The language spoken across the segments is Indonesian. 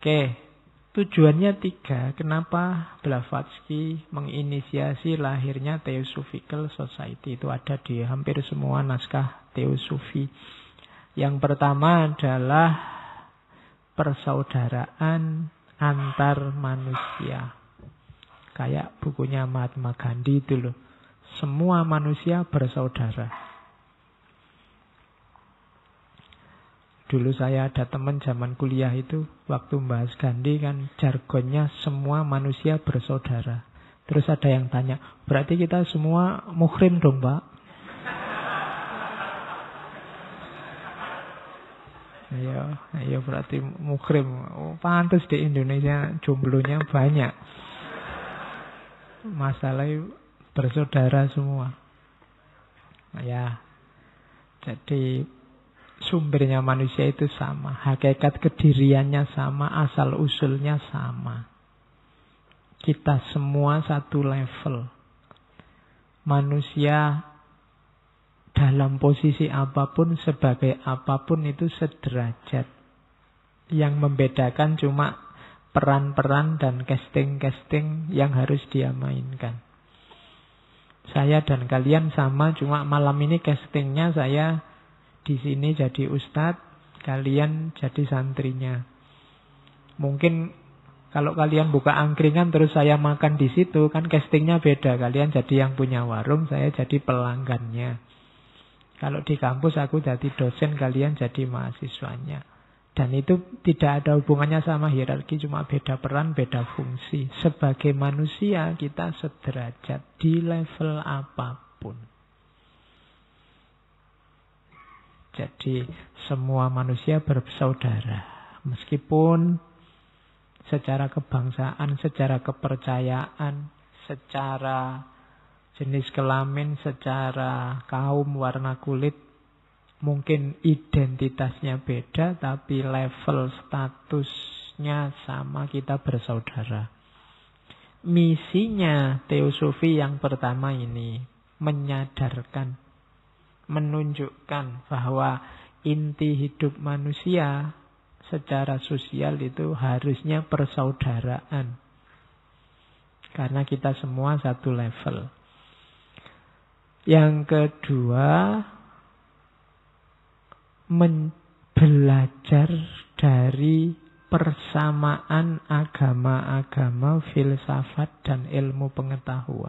Oke, tujuannya 3. Kenapa Blavatsky menginisiasi lahirnya Theosophical Society? Itu ada di hampir semua naskah teosofi. Yang pertama adalah persaudaraan antar manusia. Kayak bukunya Mahatma Gandhi itu loh. Semua manusia bersaudara. Dulu saya ada teman zaman kuliah itu, waktu membahas Gandhi kan jargonnya semua manusia bersaudara. Terus ada yang tanya, berarti kita semua muhrim dong Pak? Ayo berarti muhrim. Oh, pantas di Indonesia jomblonya banyak. Masalahnya bersaudara semua. Ya, jadi sumbernya manusia itu sama, hakikat kediriannya sama, asal-usulnya sama. Kita semua satu level. Manusia dalam posisi apapun, sebagai apapun itu sederajat. Yang membedakan cuma peran-peran dan casting-casting yang harus dia mainkan. Saya dan kalian sama, cuma malam ini castingnya saya di sini jadi ustadz, kalian jadi santrinya. Mungkin kalau kalian buka angkringan terus saya makan di situ, kan castingnya beda. Kalian jadi yang punya warung, saya jadi pelanggannya. Kalau di kampus aku jadi dosen, kalian jadi mahasiswanya. Dan itu tidak ada hubungannya sama hierarki, cuma beda peran, beda fungsi. Sebagai manusia kita sederajat di level apapun. Jadi semua manusia bersaudara. Meskipun secara kebangsaan, secara kepercayaan, secara jenis kelamin, secara kaum, warna kulit, mungkin identitasnya beda, tapi level statusnya sama, kita bersaudara. Misinya teosofi yang pertama ini menyadarkan, menunjukkan bahwa inti hidup manusia secara sosial itu harusnya persaudaraan. Karena kita semua satu level. Yang kedua, belajar dari persamaan agama-agama, filsafat, dan ilmu pengetahuan.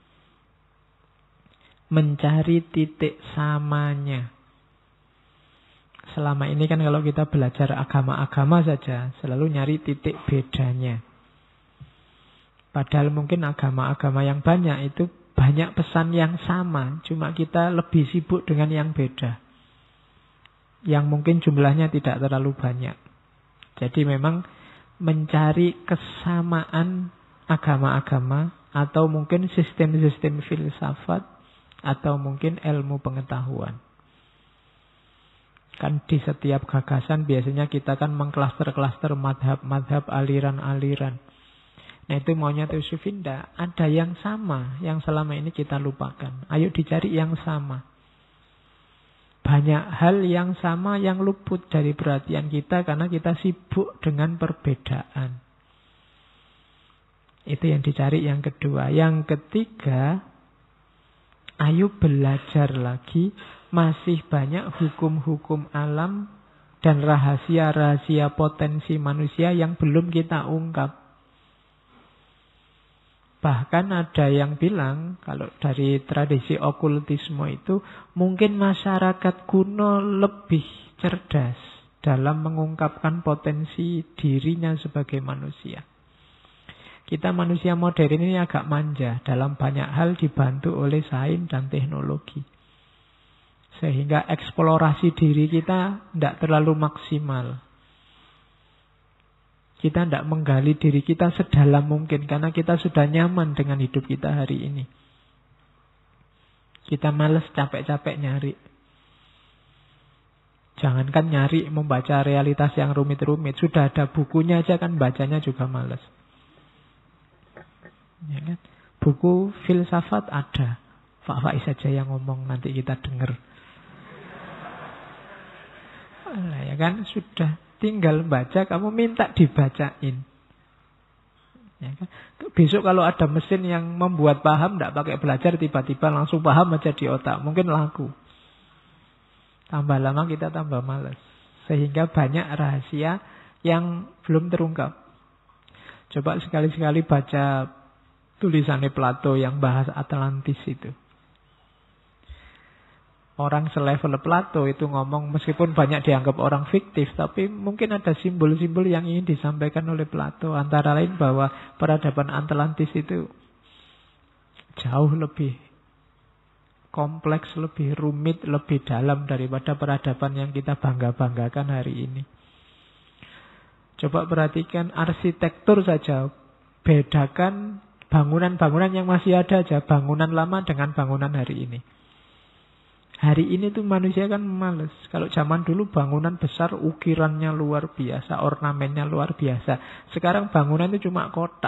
Mencari titik samanya. Selama ini kan kalau kita belajar agama-agama saja, selalu nyari titik bedanya. Padahal mungkin agama-agama yang banyak itu banyak pesan yang sama, cuma kita lebih sibuk dengan yang beda. Yang mungkin jumlahnya tidak terlalu banyak. Jadi memang mencari kesamaan agama-agama, atau mungkin sistem-sistem filsafat, atau mungkin ilmu pengetahuan. Kan di setiap gagasan biasanya kita kan mengklaster-klaster madhab-madhab, aliran-aliran. Nah itu maunya teosofi, tidak ada yang sama yang selama ini kita lupakan. Ayo dicari yang sama. Banyak hal yang sama yang luput dari perhatian kita karena kita sibuk dengan perbedaan. Itu yang dicari yang kedua. Yang ketiga, ayo belajar lagi, masih banyak hukum-hukum alam dan rahasia-rahasia potensi manusia yang belum kita ungkap. Bahkan ada yang bilang, kalau dari tradisi okultisme itu, mungkin masyarakat kuno lebih cerdas dalam mengungkapkan potensi dirinya sebagai manusia. Kita manusia modern ini agak manja, dalam banyak hal dibantu oleh sains dan teknologi. Sehingga eksplorasi diri kita tidak terlalu maksimal. Kita tidak menggali diri kita sedalam mungkin, karena kita sudah nyaman dengan hidup kita hari ini. Kita malas capek-capek nyari. Jangankan nyari membaca realitas yang rumit-rumit, sudah ada bukunya aja kan bacanya juga malas. Ya kan? Buku filsafat ada, Pak Faiz saja yang ngomong, nanti kita dengar. Ya kan, sudah tinggal baca, kamu minta dibacain. Ya kan? Besok kalau ada mesin yang membuat paham, tidak pakai belajar, tiba-tiba langsung paham aja di otak, mungkin laku. Tambah lama kita tambah malas. Sehingga banyak rahasia yang belum terungkap. Coba sekali-sekali baca tulisannya Plato yang bahas Atlantis itu. Orang selevel Plato itu ngomong, meskipun banyak dianggap orang fiktif, tapi mungkin ada simbol-simbol yang ingin disampaikan oleh Plato. Antara lain bahwa peradaban Atlantis itu jauh lebih kompleks, lebih rumit, lebih dalam daripada peradaban yang kita bangga-banggakan hari ini. Coba perhatikan arsitektur saja. Bedakan bangunan-bangunan yang masih ada aja. Bangunan lama dengan bangunan hari ini. Hari ini tuh manusia kan males. Kalau zaman dulu bangunan besar, ukirannya luar biasa, ornamennya luar biasa. Sekarang bangunan itu cuma kotak.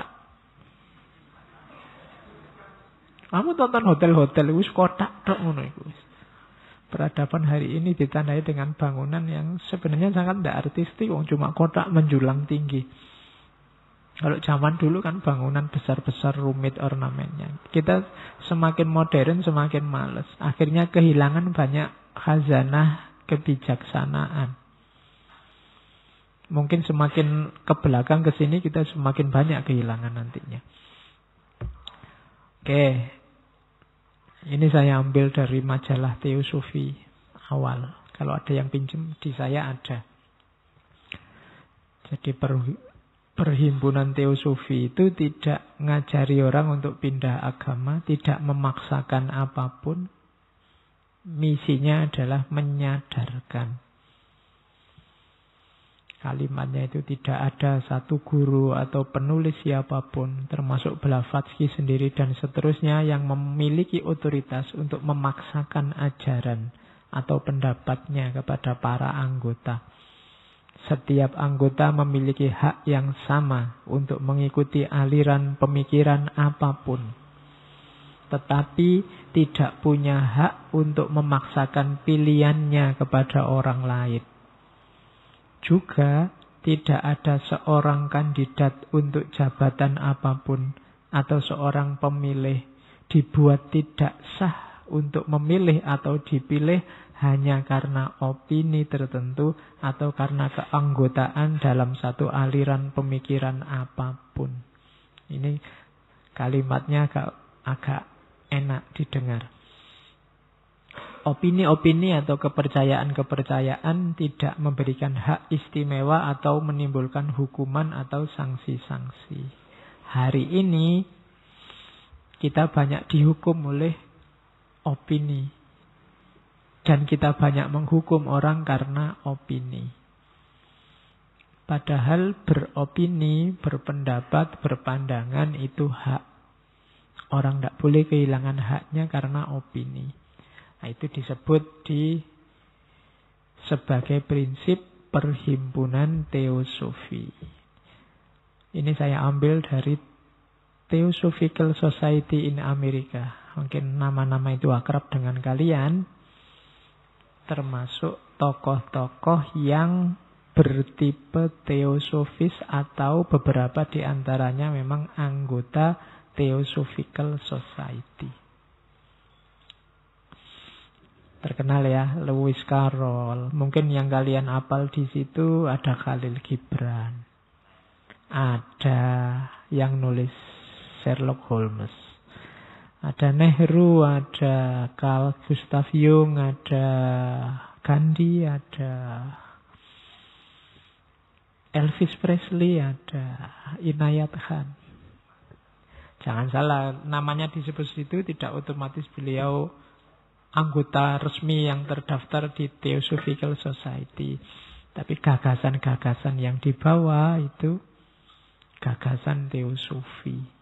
Kamu tonton hotel-hotel wis kotak tok ngono iku. Peradaban hari ini ditandai dengan bangunan yang sebenarnya sangat tidak artistik, cuma kotak menjulang tinggi. Kalau zaman dulu kan bangunan besar-besar rumit ornamennya. Kita semakin modern semakin males. Akhirnya kehilangan banyak khazanah kebijaksanaan. Mungkin semakin ke belakang ke sini kita semakin banyak kehilangan nantinya. Oke. Ini saya ambil dari majalah Teosofi awal. Kalau ada yang pinjam di saya ada. Jadi Perhimpunan Teosofi itu tidak ngajari orang untuk pindah agama, tidak memaksakan apapun. Misinya adalah menyadarkan. Kalimatnya itu tidak ada satu guru atau penulis siapapun, termasuk Blavatsky sendiri dan seterusnya, yang memiliki otoritas untuk memaksakan ajaran atau pendapatnya kepada para anggota. Setiap anggota memiliki hak yang sama untuk mengikuti aliran pemikiran apapun. Tetapi tidak punya hak untuk memaksakan pilihannya kepada orang lain. Juga tidak ada seorang kandidat untuk jabatan apapun atau seorang pemilih dibuat tidak sah untuk memilih atau dipilih hanya karena opini tertentu atau karena keanggotaan dalam satu aliran pemikiran apapun. Ini kalimatnya agak enak didengar. Opini-opini atau kepercayaan-kepercayaan tidak memberikan hak istimewa atau menimbulkan hukuman atau sanksi-sanksi. Hari ini kita banyak dihukum oleh opini. Dan kita banyak menghukum orang karena opini. Padahal beropini, berpendapat, berpandangan itu hak. Orang tidak boleh kehilangan haknya karena opini. Nah, itu disebut sebagai prinsip Perhimpunan Teosofi. Ini saya ambil dari Theosophical Society in America. Mungkin nama-nama itu akrab dengan kalian. Termasuk tokoh-tokoh yang bertipe teosofis atau beberapa di antaranya memang anggota Theosophical Society. Terkenal ya, Lewis Carroll. Mungkin yang kalian hafal di situ ada Khalil Gibran. Ada yang nulis Sherlock Holmes. Ada Nehru, ada Carl Gustav Jung, ada Gandhi, ada Elvis Presley, ada Inayat Khan. Jangan salah, namanya disebut situ tidak otomatis beliau anggota resmi yang terdaftar di Theosophical Society. Tapi gagasan-gagasan yang dibawa itu gagasan teosofi.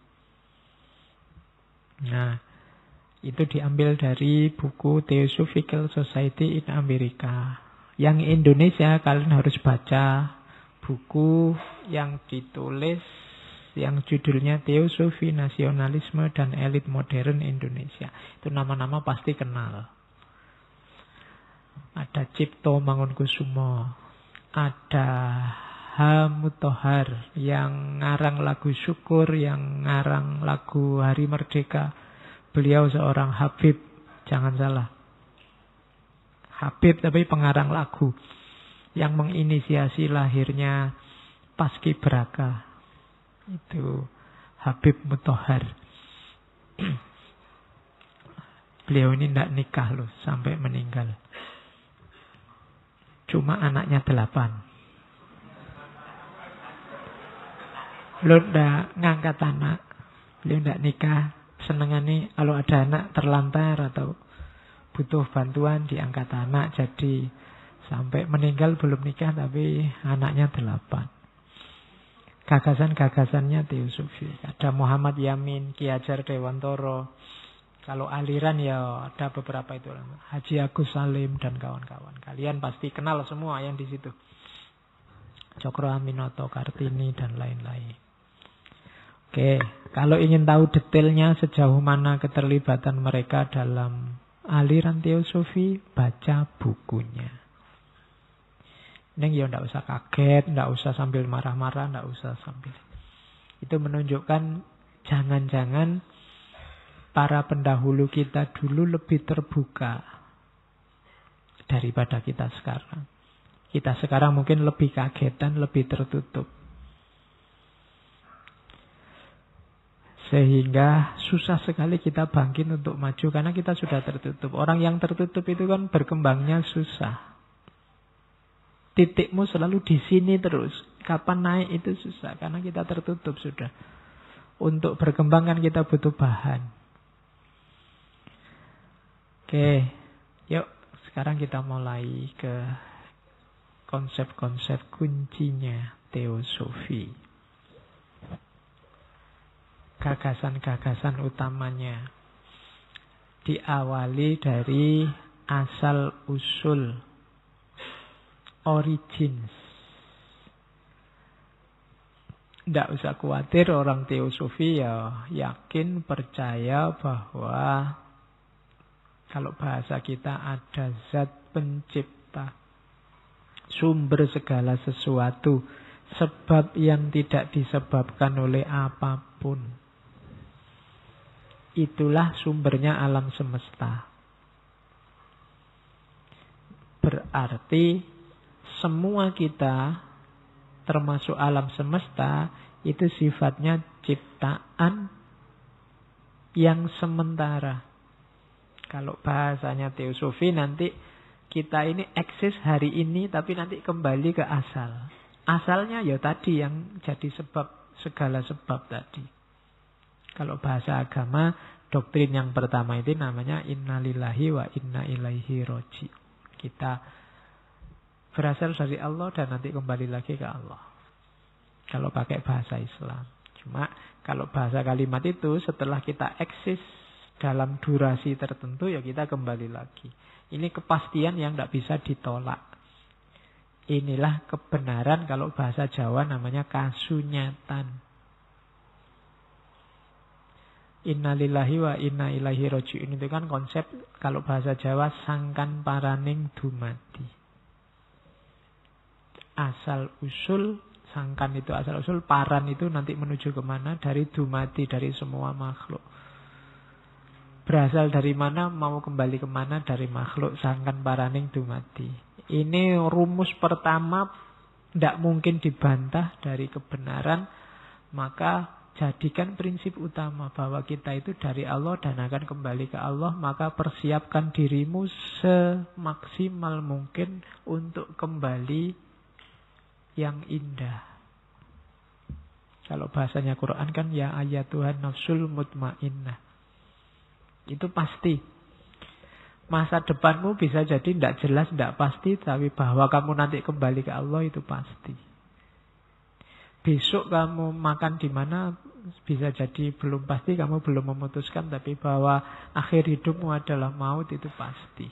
Nah, itu diambil dari buku Theosophical Society in America. Yang Indonesia kalian harus baca buku yang ditulis yang judulnya Teosofi, Nasionalisme, dan Elit Modern Indonesia. Itu nama-nama pasti kenal. Ada Cipto Mangunkusumo, Ada H. Mutahar yang ngarang lagu syukur, yang ngarang lagu Hari Merdeka. Beliau seorang Habib, jangan salah. Habib tapi pengarang lagu yang menginisiasi lahirnya Paskibraka. Itu Habib Mutahar. Beliau ini tidak nikah loh sampai meninggal. Cuma anaknya 8. Beliau tidak ngangkat anak. Beliau tidak nikah. Senengannya kalau ada anak terlantar atau butuh bantuan diangkat anak. Jadi sampai meninggal belum nikah tapi anaknya 8. Gagasan-gagasannya teosofi. Ada Muhammad Yamin, Ki Hajar Dewantoro. Kalau aliran ya ada beberapa itu. Haji Agus Salim dan kawan-kawan. Kalian pasti kenal semua yang di situ. Cokro Aminoto, Kartini dan lain-lain. Oke, kalau ingin tahu detailnya sejauh mana keterlibatan mereka dalam aliran teosofi, baca bukunya. Neng ya ndak usah kaget, ndak usah sambil marah-marah, ndak usah sambil. Itu menunjukkan jangan-jangan para pendahulu kita dulu lebih terbuka daripada kita sekarang. Kita sekarang mungkin lebih kagetan, lebih tertutup. Sehingga susah sekali kita bangkit untuk maju karena kita sudah tertutup. Orang yang tertutup itu kan berkembangnya susah. Titikmu selalu di sini terus. Kapan naik itu susah karena kita tertutup sudah. Untuk berkembang kan kita butuh bahan. Oke, yuk sekarang kita mulai ke konsep-konsep kuncinya teosofi. Gagasan-gagasan utamanya diawali dari asal usul, origins. Tidak usah khawatir, orang teosofi ya yakin, percaya bahwa kalau bahasa kita ada zat pencipta, sumber segala sesuatu, sebab yang tidak disebabkan oleh apapun. Itulah sumbernya alam semesta. Berarti semua kita, termasuk alam semesta, itu sifatnya ciptaan yang sementara. Kalau bahasanya teosofi nanti kita ini eksis hari ini tapi nanti kembali ke asal. Asalnya ya tadi yang jadi sebab, segala sebab tadi. Kalau bahasa agama, doktrin yang pertama itu namanya innalillahi wa inna ilaihi roji. Kita berasal dari Allah dan nanti kembali lagi ke Allah. Kalau pakai bahasa Islam. Cuma kalau bahasa kalimat itu setelah kita eksis dalam durasi tertentu ya kita kembali lagi. Ini kepastian yang tidak bisa ditolak. Inilah kebenaran, kalau bahasa Jawa namanya kasunyatan. Innalillahi wa inna ilaihi roji'un itu kan konsep, kalau bahasa Jawa, sangkan paraning dumadi. Asal usul, sangkan itu asal usul, paran itu nanti menuju kemana? Dari dumadi, dari semua makhluk. Berasal dari mana, mau kembali kemana? Dari makhluk, sangkan paraning dumadi. Ini rumus pertama, tidak mungkin dibantah dari kebenaran. Maka jadikan prinsip utama bahwa kita itu dari Allah dan akan kembali ke Allah. Maka persiapkan dirimu semaksimal mungkin untuk kembali yang indah. Kalau bahasanya Quran kan ya ayatuhan nafsul mutmainnah. Itu pasti. Masa depanmu bisa jadi tidak jelas, tidak pasti. Tapi bahwa kamu nanti kembali ke Allah itu pasti. Besok kamu makan di mana bisa jadi belum pasti, kamu belum memutuskan, tapi bahwa akhir hidupmu adalah maut itu pasti.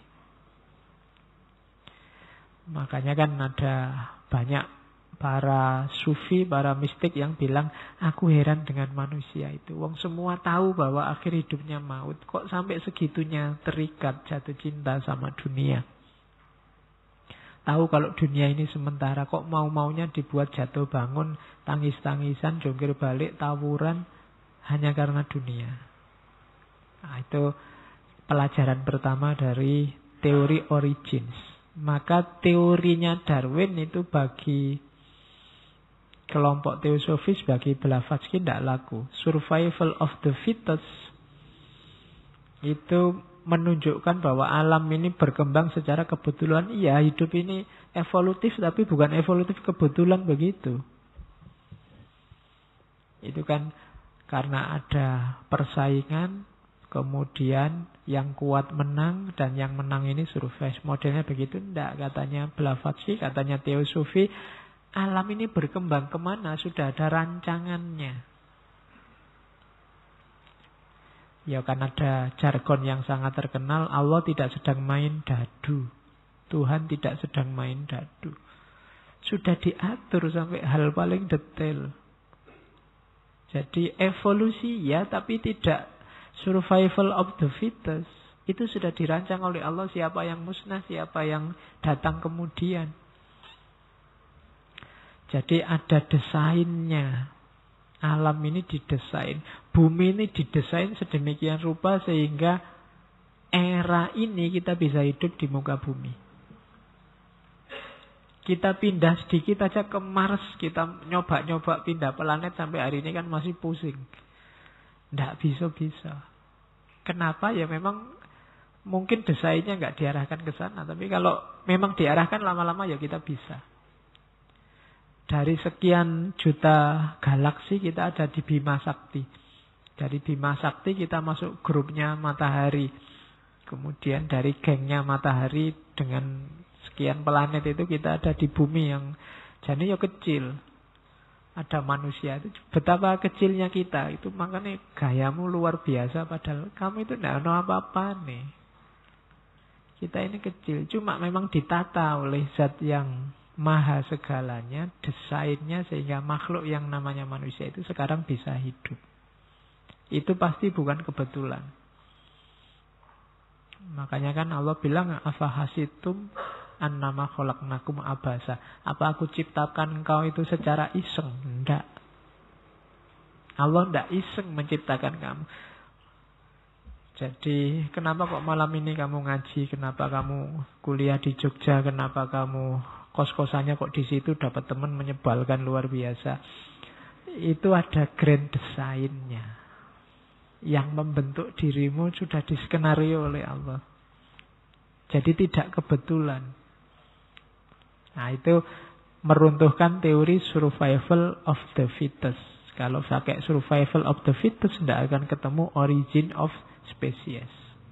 Makanya kan ada banyak para sufi, para mistik yang bilang, aku heran dengan manusia itu. Wong semua tahu bahwa akhir hidupnya maut, kok sampai segitunya terikat jatuh cinta sama dunia. tahu kalau dunia ini sementara. Kok mau-maunya dibuat jatuh bangun, tangis-tangisan, jungkir balik, tawuran, hanya karena dunia. Nah, itu pelajaran pertama dari teori origins. Maka teorinya Darwin itu bagi kelompok teosofis, bagi Blavatsky tidak laku. Survival of the fittest itu menunjukkan bahwa alam ini berkembang secara kebetulan. Iya, hidup ini evolutif, tapi bukan evolutif kebetulan begitu. Itu kan karena ada persaingan, kemudian yang kuat menang, dan yang menang ini survive. Modelnya begitu. Tidak, katanya Blavatsky, katanya teosofi, alam ini berkembang kemana? Sudah ada rancangannya. Ya kan ada jargon yang sangat terkenal, Allah tidak sedang main dadu. Tuhan tidak sedang main dadu. Sudah diatur sampai hal paling detail. Jadi evolusi ya, tapi tidak survival of the fittest. Itu sudah dirancang oleh Allah, siapa yang musnah, siapa yang datang kemudian. Jadi ada desainnya. Alam ini didesain. Bumi ini didesain sedemikian rupa sehingga era ini kita bisa hidup di muka bumi. Kita pindah sedikit aja ke Mars, kita nyoba-nyoba pindah planet sampai hari ini kan masih pusing. Tidak bisa-bisa. Kenapa? Ya memang mungkin desainnya nggak diarahkan ke sana. Tapi kalau memang diarahkan lama-lama ya kita bisa. Dari sekian juta galaksi kita ada di Bima Sakti. Dari Bima Sakti kita masuk grupnya matahari. Kemudian dari gengnya matahari dengan sekian planet itu kita ada di bumi yang jadi ya kecil. Ada manusia itu. Betapa kecilnya kita. Itu makanya gayamu luar biasa. Padahal kamu itu tidak ada apa-apa nih. Kita ini kecil. Cuma memang ditata oleh zat yang maha segalanya, desainnya sehingga makhluk yang namanya manusia itu sekarang bisa hidup. Itu pasti bukan kebetulan. Makanya kan Allah bilang, afahasitum annama khalaqnakum abasa. Apa aku ciptakan engkau itu secara iseng? Enggak. Allah enggak iseng menciptakan kamu. Jadi kenapa kok malam ini kamu ngaji? Kenapa kamu kuliah di Jogja? Kenapa kamu kos-kosannya kok di situ dapat teman menyebalkan luar biasa? Itu ada grand desainnya. Yang membentuk dirimu sudah diskenario oleh Allah. Jadi tidak kebetulan. Nah itu meruntuhkan teori survival of the fittest. Kalau pakai survival of the fittest tidak akan ketemu origin of species.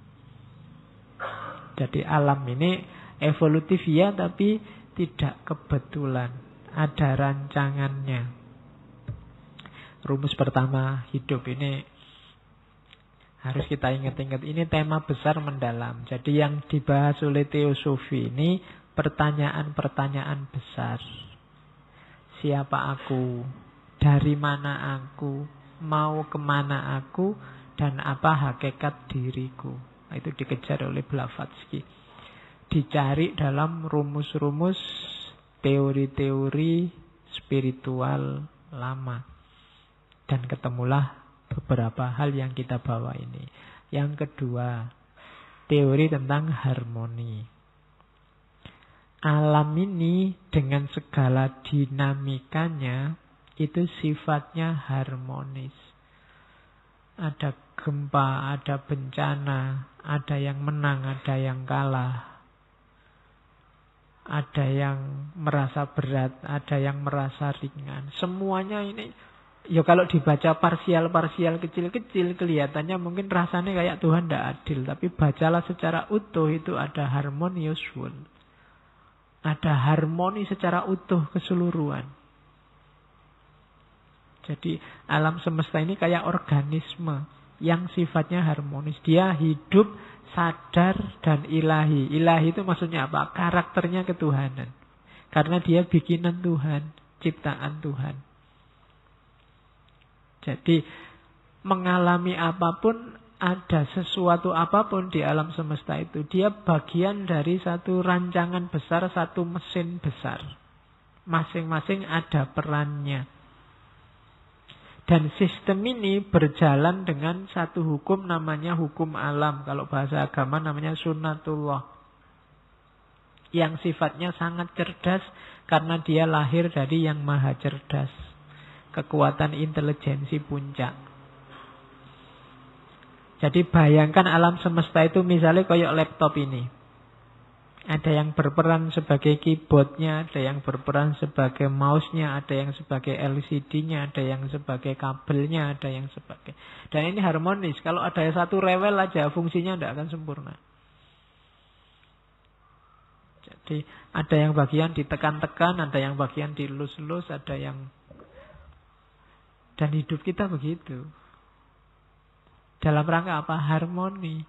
Jadi alam ini evolutif ya, tapi tidak kebetulan. Ada rancangannya. Rumus pertama hidup ini harus kita ingat-ingat. Ini tema besar mendalam. Jadi yang dibahas oleh teosofi ini pertanyaan-pertanyaan besar. Siapa aku? Dari mana aku? Mau kemana aku? Dan apa hakikat diriku? Nah, itu dikejar oleh Blavatsky. Dicari dalam rumus-rumus teori-teori spiritual lama. Dan ketemulah beberapa hal yang kita bawa ini. Yang kedua, teori tentang harmoni. Alam ini dengan segala dinamikanya itu sifatnya harmonis. Ada gempa, ada bencana, ada yang menang, ada yang kalah. Ada yang merasa berat, ada yang merasa ringan. Semuanya ini, ya kalau dibaca parsial-parsial kecil-kecil, kelihatannya mungkin rasanya kayak Tuhan tidak adil. Tapi bacalah secara utuh, itu ada harmonious world. Ada harmoni secara utuh keseluruhan. Jadi alam semesta ini kayak organisme yang sifatnya harmonis. Dia hidup, sadar, dan ilahi. Ilahi itu maksudnya apa? Karakternya ketuhanan. Karena dia bikinan Tuhan, ciptaan Tuhan. Jadi mengalami apapun ada sesuatu apapun di alam semesta itu, dia bagian dari satu rancangan besar, satu mesin besar. Masing-masing ada perannya. Dan sistem ini berjalan dengan satu hukum namanya hukum alam. Kalau bahasa agama namanya sunnatullah. Yang sifatnya sangat cerdas karena dia lahir dari yang maha cerdas. Kekuatan intelijensi puncak. Jadi bayangkan alam semesta itu misalnya kayak laptop ini. Ada yang berperan sebagai keyboardnya, ada yang berperan sebagai mouse-nya, ada yang sebagai LCD-nya, ada yang sebagai kabelnya, ada yang sebagai... Dan ini harmonis. Kalau ada satu rewel aja, fungsinya tidak akan sempurna. Jadi ada yang bagian ditekan-tekan, ada yang bagian dilus-lus, ada yang... Dan hidup kita begitu. Dalam rangka apa? Harmoni.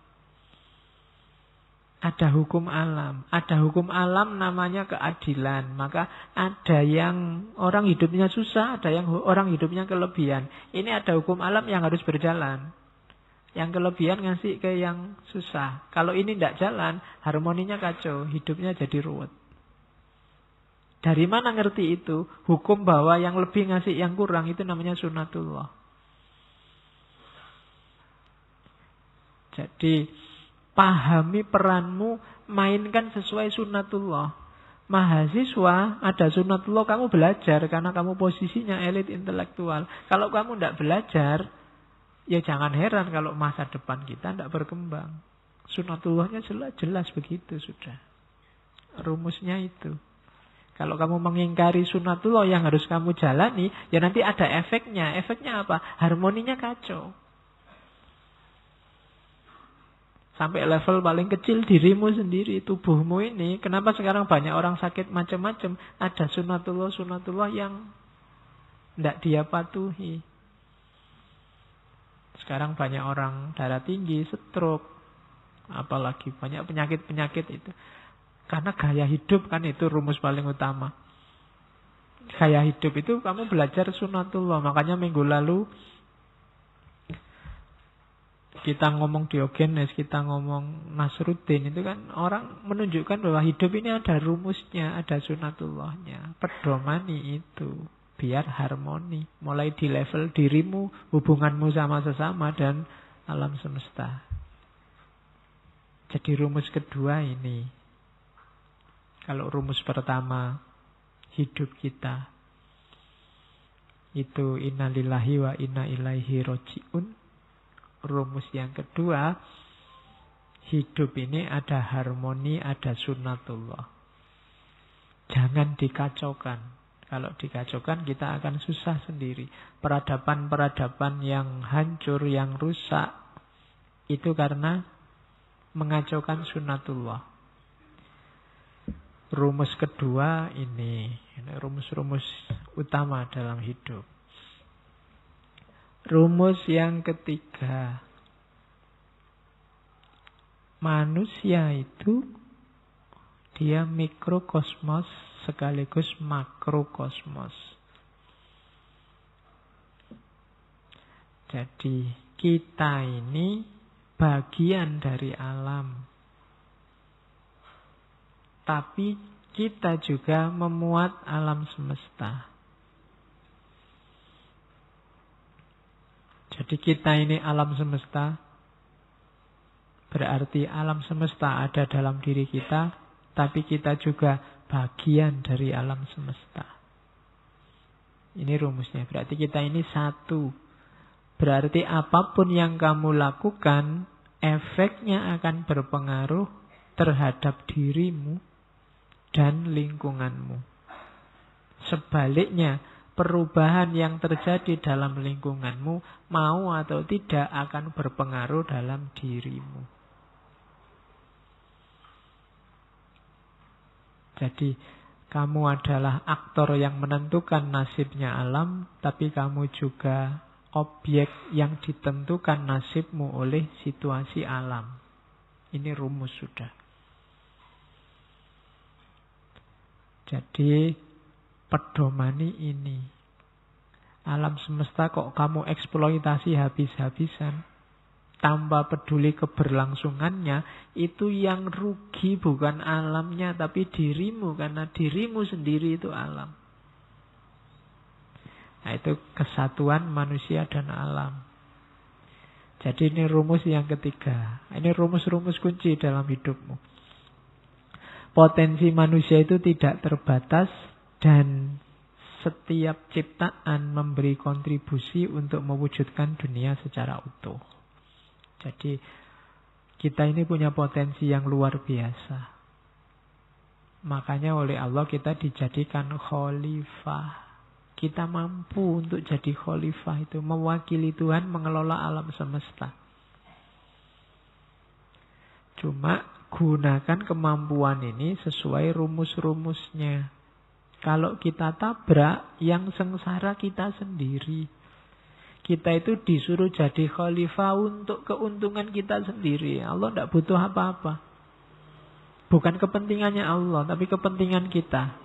Ada hukum alam. Ada hukum alam namanya keadilan. Maka ada yang orang hidupnya susah, ada yang orang hidupnya kelebihan. Ini ada hukum alam yang harus berjalan. Yang kelebihan ngasih ke yang susah. Kalau ini tidak jalan, harmoninya kacau. Hidupnya jadi ruwet. Dari mana ngerti itu? Hukum bahwa yang lebih ngasih yang kurang itu namanya sunnatullah. Jadi pahami peranmu, mainkan sesuai sunnatullah. Mahasiswa ada sunnatullah, kamu belajar karena kamu posisinya elit intelektual. Kalau kamu tidak belajar, ya jangan heran kalau masa depan kita tidak berkembang. Sunnatullahnya jelas begitu sudah. Rumusnya itu. Kalau kamu mengingkari sunnatullah yang harus kamu jalani, ya nanti ada efeknya. Efeknya apa? Harmoninya kacau. Sampai level paling kecil dirimu sendiri, tubuhmu ini. Kenapa sekarang banyak orang sakit macam-macam? Ada sunnatullah yang tidak dia patuhi. Sekarang banyak orang darah tinggi, stroke, apalagi banyak penyakit-penyakit itu. Karena gaya hidup kan itu rumus paling utama. Gaya hidup itu kamu belajar sunnatullah. Makanya minggu lalu kita ngomong Diogenes, kita ngomong Nasruddin, itu kan orang menunjukkan bahwa hidup ini ada rumusnya, ada sunnatullahnya. Pedomani itu biar harmoni. Mulai di level dirimu, hubunganmu sama sesama dan alam semesta. Jadi rumus kedua ini. Kalau rumus pertama hidup kita itu innalillahi wa inna ilaihi roji'un. Rumus yang kedua, hidup ini ada harmoni, ada sunnatullah. Jangan dikacaukan. Kalau dikacaukan kita akan susah sendiri. Peradaban-peradaban yang hancur, yang rusak, itu karena mengacaukan sunnatullah. Rumus kedua ini rumus-rumus utama dalam hidup. Rumus yang ketiga, manusia itu dia mikrokosmos sekaligus makrokosmos. Jadi kita ini bagian dari alam. Tapi kita juga memuat alam semesta. Jadi kita ini alam semesta. Berarti alam semesta ada dalam diri kita. Tapi kita juga bagian dari alam semesta. Ini rumusnya. Berarti kita ini satu. Berarti apapun yang kamu lakukan, efeknya akan berpengaruh terhadap dirimu dan lingkunganmu. Sebaliknya, perubahan yang terjadi dalam lingkunganmu, mau atau tidak, akan berpengaruh dalam dirimu. Jadi, kamu adalah aktor yang menentukan nasibnya alam, tapi kamu juga objek yang ditentukan nasibmu oleh situasi alam. Ini rumus sudah. Jadi, pedomani ini. Alam semesta kok kamu eksploitasi habis-habisan. tanpa peduli keberlangsungannya, itu yang rugi bukan alamnya tapi dirimu, karena dirimu sendiri itu alam. Nah, itu kesatuan manusia dan alam. Jadi ini rumus yang ketiga. Ini rumus-rumus kunci dalam hidupmu. Potensi manusia itu tidak terbatas dan setiap ciptaan memberi kontribusi untuk mewujudkan dunia secara utuh. Jadi kita ini punya potensi yang luar biasa. Makanya oleh Allah kita dijadikan khalifah. Kita mampu untuk jadi khalifah itu, mewakili Tuhan mengelola alam semesta. Cuma gunakan kemampuan ini sesuai rumus-rumusnya. Kalau kita tabrak, yang sengsara kita sendiri. Kita itu disuruh jadi khalifah untuk keuntungan kita sendiri. Allah tidak butuh apa-apa. Bukan kepentingannya Allah, tapi kepentingan kita.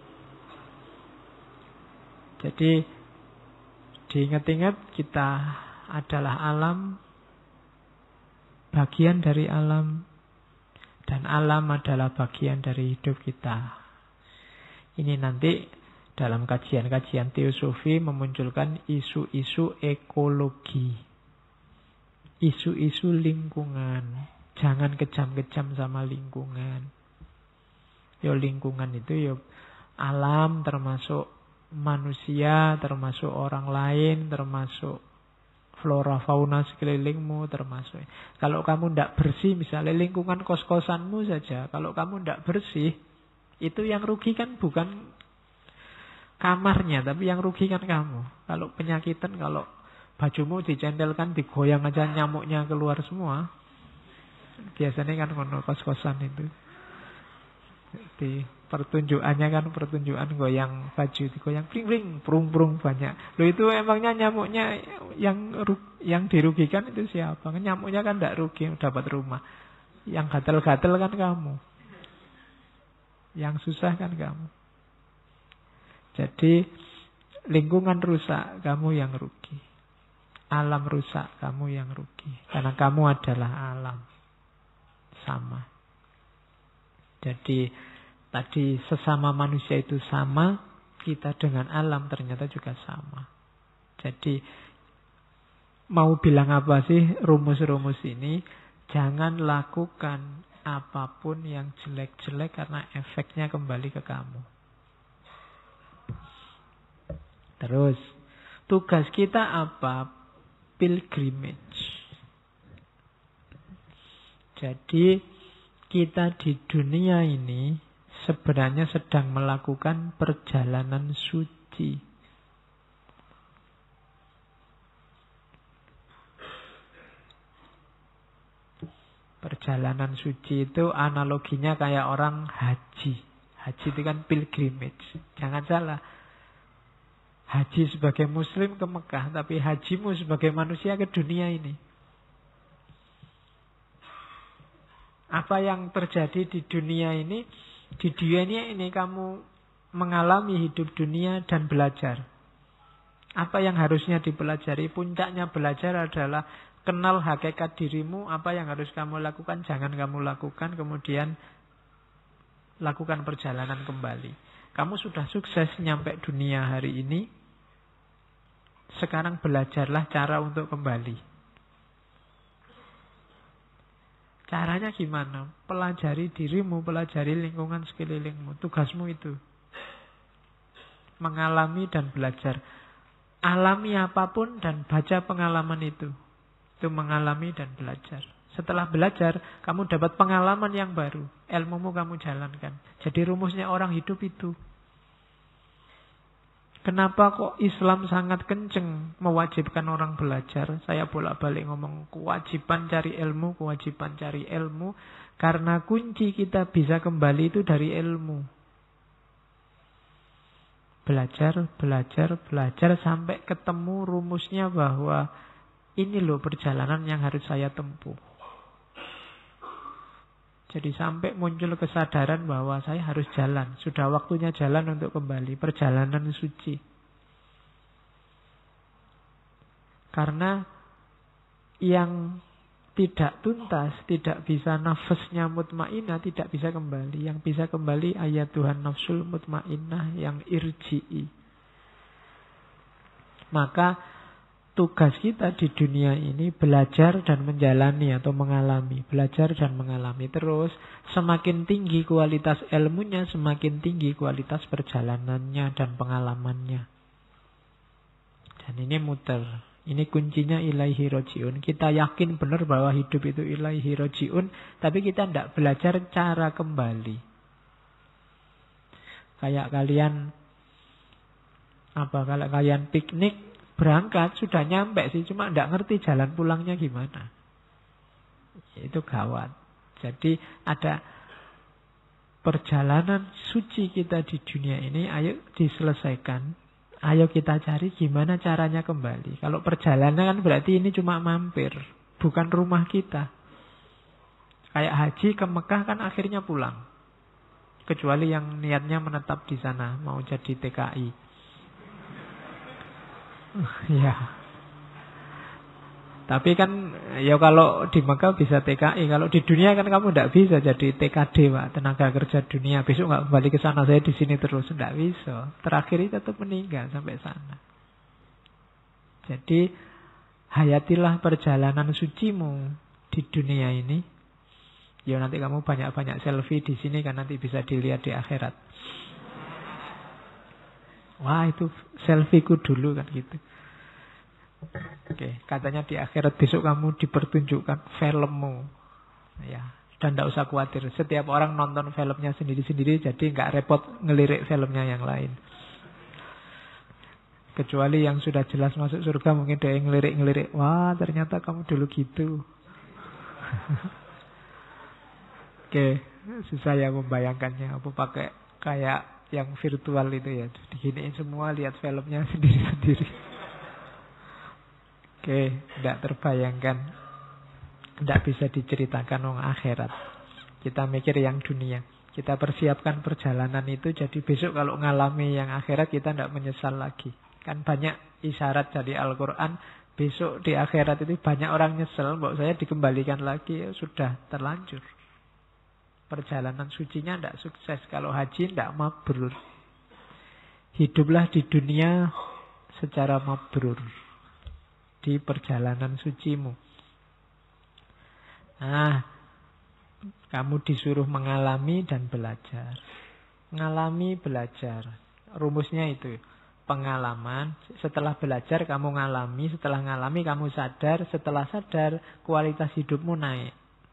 Jadi diingat-ingat kita adalah alam, bagian dari alam, dan alam adalah bagian dari hidup kita. Ini nanti dalam kajian-kajian teosofi memunculkan isu-isu ekologi, isu-isu lingkungan. Jangan kejam-kejam sama lingkungan. Yo lingkungan itu yo alam, termasuk manusia, termasuk orang lain, termasuk flora fauna sekelilingmu, termasuk. Kalau kamu tidak bersih, misalnya lingkungan kos-kosanmu saja, kalau kamu tidak bersih, itu yang rugi kan bukan kamarnya, tapi yang rugi kan kamu. Kalau penyakitan, kalau bajumu dicentelkan, digoyang aja nyamuknya keluar semua. Biasanya kan kono kos-kosan itu. Di pertunjukannya kan pertunjukan goyang baju, digoyang pring-pring, prung-prung banyak. Loh itu emangnya nyamuknya yang dirugikan itu siapa? Nyamuknya kan tidak rugi dapat rumah. Yang gatel-gatel kan kamu. Yang susah kan kamu. Jadi lingkungan rusak, kamu yang rugi. Alam rusak, kamu yang rugi. Karena kamu adalah alam. Sama. Jadi tadi sesama manusia itu sama, kita dengan alam ternyata juga sama. Jadi mau bilang apa sih rumus-rumus ini? Jangan lakukan apapun yang jelek-jelek karena efeknya kembali ke kamu. Terus, tugas kita apa? Pilgrimage. Jadi, kita di dunia ini sebenarnya sedang melakukan perjalanan suci. Perjalanan suci itu analoginya kayak orang haji. Haji itu kan pilgrimage. Jangan salah. Haji sebagai muslim ke Mekah, tapi hajimu sebagai manusia ke dunia ini. Apa yang terjadi di dunia ini? Di dunia ini kamu mengalami hidup dunia dan belajar. Apa yang harusnya dipelajari? Puncaknya belajar adalah kenal hakikat dirimu. Apa yang harus kamu lakukan, jangan kamu lakukan. Kemudian lakukan perjalanan kembali. Kamu sudah sukses nyampe dunia hari ini. Sekarang belajarlah cara untuk kembali. Caranya gimana? Pelajari dirimu, pelajari lingkungan sekelilingmu. Tugasmu itu. Mengalami dan belajar. Alami apapun dan baca pengalaman itu. Itu mengalami dan belajar. Setelah belajar, kamu dapat pengalaman yang baru. Ilmumu kamu jalankan. Jadi rumusnya orang hidup itu. Kenapa kok Islam sangat kenceng mewajibkan orang belajar? Saya bolak-balik ngomong kewajiban cari ilmu, kewajiban cari ilmu. Karena kunci kita bisa kembali itu dari ilmu. Belajar, belajar, belajar sampai ketemu rumusnya bahwa ini loh perjalanan yang harus saya tempuh. Jadi sampai muncul kesadaran bahwa saya harus jalan. Sudah waktunya jalan untuk kembali. Perjalanan suci. Karena yang tidak tuntas, tidak bisa nafasnya mutmainnah, tidak bisa kembali. Yang bisa kembali ayat Tuhan nafsul mutmainnah yang irji'i. Maka tugas kita di dunia ini belajar dan menjalani atau mengalami. Belajar dan mengalami terus. Semakin tinggi kualitas ilmunya, semakin tinggi kualitas perjalanannya dan pengalamannya. Dan ini muter. Ini kuncinya ilaihi roji'un. Kita yakin benar bahwa hidup itu ilaihi roji'un, tapi kita tidak belajar cara kembali. Kayak kalian, kalau kalian piknik, berangkat, sudah nyampe sih, cuma tidak ngerti jalan pulangnya gimana. Itu gawat. Jadi ada perjalanan suci kita di dunia ini, ayo diselesaikan. Ayo kita cari gimana caranya kembali. Kalau perjalanan kan berarti ini cuma mampir, bukan rumah kita. Kayak haji ke Mekah kan akhirnya pulang. Kecuali yang niatnya menetap di sana, mau jadi TKI. Ya. Tapi kan ya kalau di Mekah bisa TKI, kalau di dunia kan kamu tidak bisa jadi TKD, Pak, tenaga kerja dunia. Besok nggak kembali ke sana, saya di sini terus, tidak bisa. Terakhir itu tetap meninggal sampai sana. Jadi hayatilah perjalanan sucimu di dunia ini. Ya nanti kamu banyak-banyak selfie di sini kan nanti bisa dilihat di akhirat. Wah itu selfieku dulu kan gitu. Oke, katanya di akhirat besok kamu dipertunjukkan filmmu. Ya, dan tidak usah khawatir. Setiap orang nonton filmnya sendiri-sendiri, jadi nggak repot ngelirik filmnya yang lain. Kecuali yang sudah jelas masuk surga, mungkin dia ngelirik-ngelirik. Wah, ternyata kamu dulu gitu. Oke, susah ya membayangkannya. Aku pakai kayak yang virtual itu ya. Diginiin semua, lihat filmnya sendiri-sendiri. Oke, tidak terbayangkan. Tidak bisa diceritakan orang akhirat. Kita mikir yang dunia. Kita persiapkan perjalanan itu. Jadi besok kalau ngalami yang akhirat kita tidak menyesal lagi. Kan banyak isyarat dari Al-Quran. Besok di akhirat itu banyak orang nyesel. Bahwa saya dikembalikan lagi. Ya sudah terlanjur. Perjalanan sucinya tidak sukses. Kalau haji tidak mabrur. Hiduplah di dunia secara mabrur. Di perjalanan sucimu. Nah, kamu disuruh mengalami dan belajar. Mengalami, belajar. Rumusnya itu. Pengalaman, setelah belajar kamu ngalami, setelah ngalami kamu sadar, setelah sadar kualitas hidupmu naik.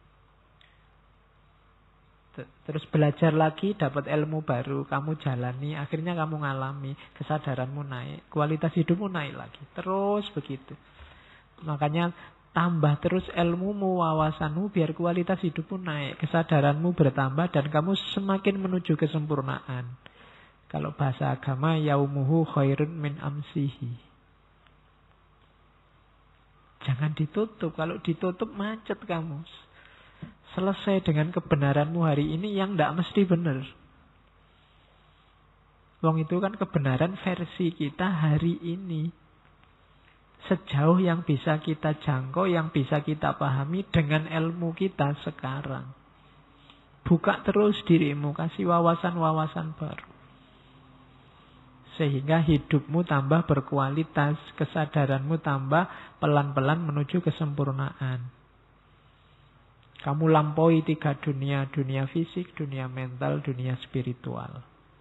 Terus belajar lagi, dapat ilmu baru, kamu jalani, akhirnya kamu ngalami, kesadaranmu naik, kualitas hidupmu naik lagi. Terus begitu. Makanya tambah terus ilmumu, wawasanmu, biar kualitas hidupmu naik, kesadaranmu bertambah, dan kamu semakin menuju kesempurnaan. Kalau bahasa agama, yaumuhu khairun min amsihi. Jangan ditutup, kalau ditutup macet kamu. Selesai dengan kebenaranmu hari ini yang tidak mesti benar. Wong itu kan kebenaran versi kita hari ini. Sejauh yang bisa kita jangkau, yang bisa kita pahami dengan ilmu kita sekarang. Buka terus dirimu, kasih wawasan-wawasan baru. Sehingga hidupmu tambah berkualitas, kesadaranmu tambah pelan-pelan menuju kesempurnaan. Kamu lampaui 3 dunia, dunia fisik, dunia mental, dunia spiritual.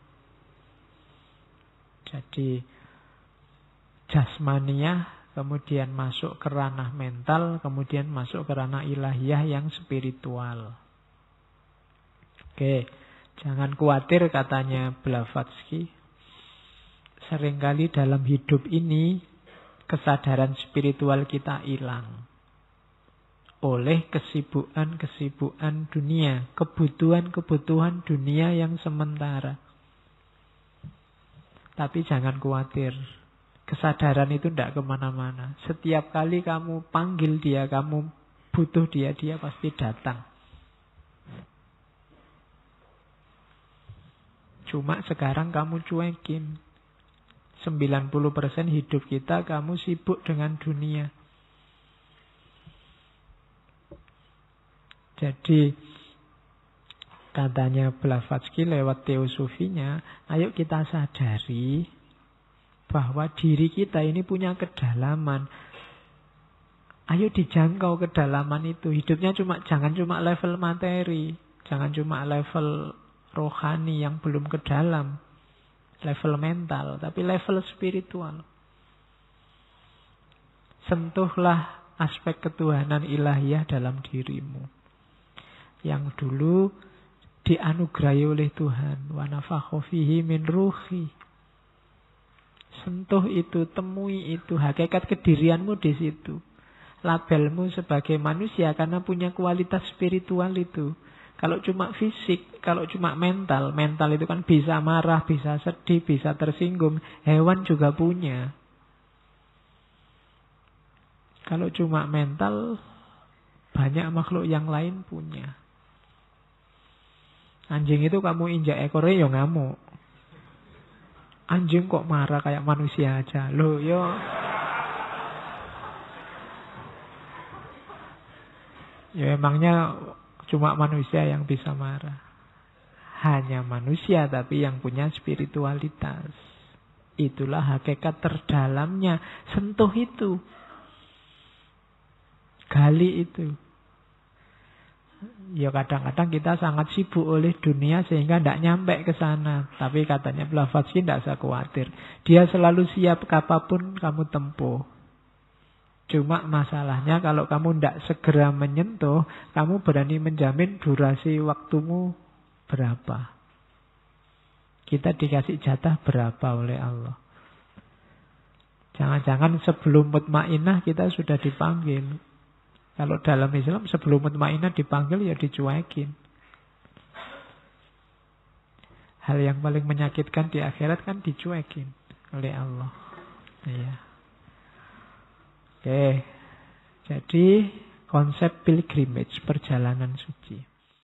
Jadi jasmaniah, kemudian masuk ke ranah mental, kemudian masuk ke ranah ilahiyah yang spiritual. Oke, jangan khawatir katanya Blavatsky. Seringkali dalam hidup ini kesadaran spiritual kita hilang oleh kesibukan-kesibukan dunia, kebutuhan-kebutuhan dunia yang sementara. Tapi jangan khawatir. Kesadaran itu tidak kemana-mana. Setiap kali kamu panggil dia, kamu butuh dia, dia pasti datang. Cuma sekarang kamu cuekin. 90% hidup kita kamu sibuk dengan dunia. Jadi katanya Blavatsky lewat teosofinya, ayo kita sadari bahwa diri kita ini punya kedalaman. Ayo dijangkau kedalaman itu. Hidupnya jangan cuma level materi, jangan cuma level rohani yang belum ke dalam, level mental, tapi level spiritual. Sentuhlah aspek ketuhanan ilahiyah dalam dirimu yang dulu dianugerahi oleh Tuhan. Wa nafakha fihi min ruhi. Sentuh itu, temui itu, hakikat kedirianmu di situ. Labelmu sebagai manusia karena punya kualitas spiritual itu. Kalau cuma fisik, kalau cuma mental, mental itu kan bisa marah, bisa sedih, bisa tersinggung. Hewan juga punya. Kalau cuma mental, banyak makhluk yang lain punya. Anjing itu kamu injak ekornya ya ngamuk. Anjing kok marah kayak manusia aja. Loh, yo. Ya emangnya cuma manusia yang bisa marah. Hanya manusia tapi yang punya spiritualitas. Itulah hakikat terdalamnya. Sentuh itu. Gali itu. Ya kadang-kadang kita sangat sibuk oleh dunia sehingga tidak nyampe ke sana. Tapi katanya Blavatsky tidak usah khawatir. Dia selalu siap apapun kamu tempuh. Cuma masalahnya kalau kamu tidak segera menyentuh, kamu berani menjamin durasi waktumu berapa. Kita dikasih jatah berapa oleh Allah. Jangan-jangan sebelum mutmainah kita sudah dipanggil. Kalau dalam Islam sebelum mutmainah dipanggil ya dicuekin. Hal yang paling menyakitkan di akhirat kan dicuekin oleh Allah. Iya. Oke. Jadi konsep pilgrimage, perjalanan suci.